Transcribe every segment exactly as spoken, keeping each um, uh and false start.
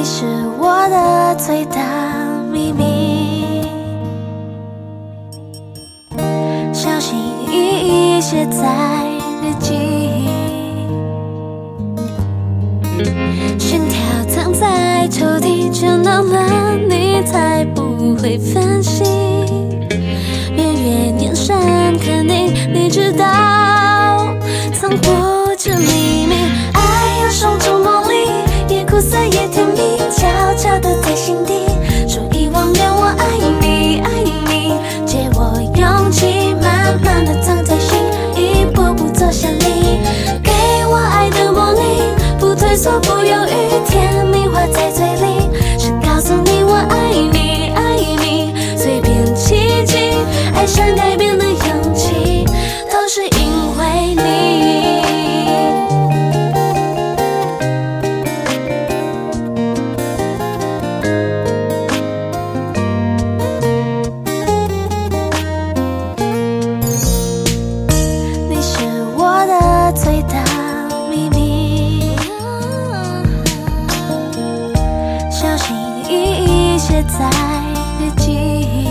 是我的最大秘密，小心翼翼写在日记，心跳藏在抽屉，就那么你才不会分心。月月年深刻你，你知道藏不住秘密。爱有双重魔力，也苦涩也甜蜜，悄悄地在心底说一忘掉我爱你爱你，借我勇气，慢慢地藏在心，一步步走向你，给我爱的魔力，不退缩不犹豫，甜蜜话在嘴里，是告诉你我爱你爱你，随便奇迹，爱上改变的勇气，都是因为你。你是我的最大秘密，小心翼翼写在日记，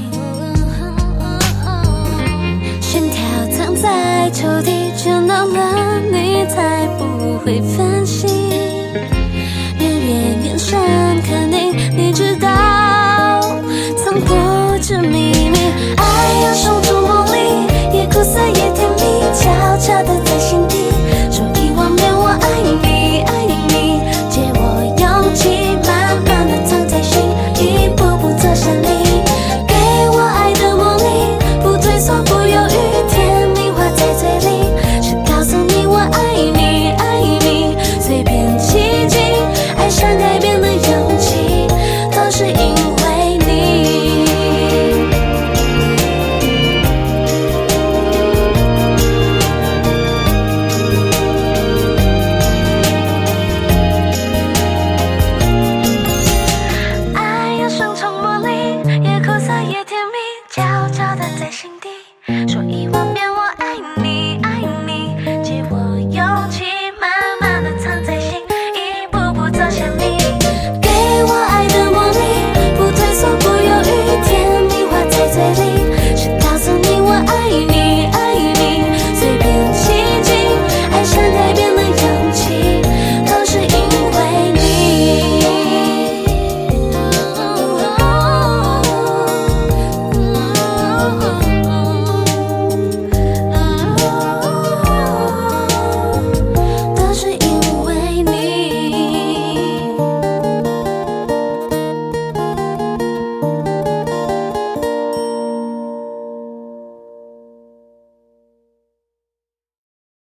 心跳藏在抽屉，就那么你才不会分心。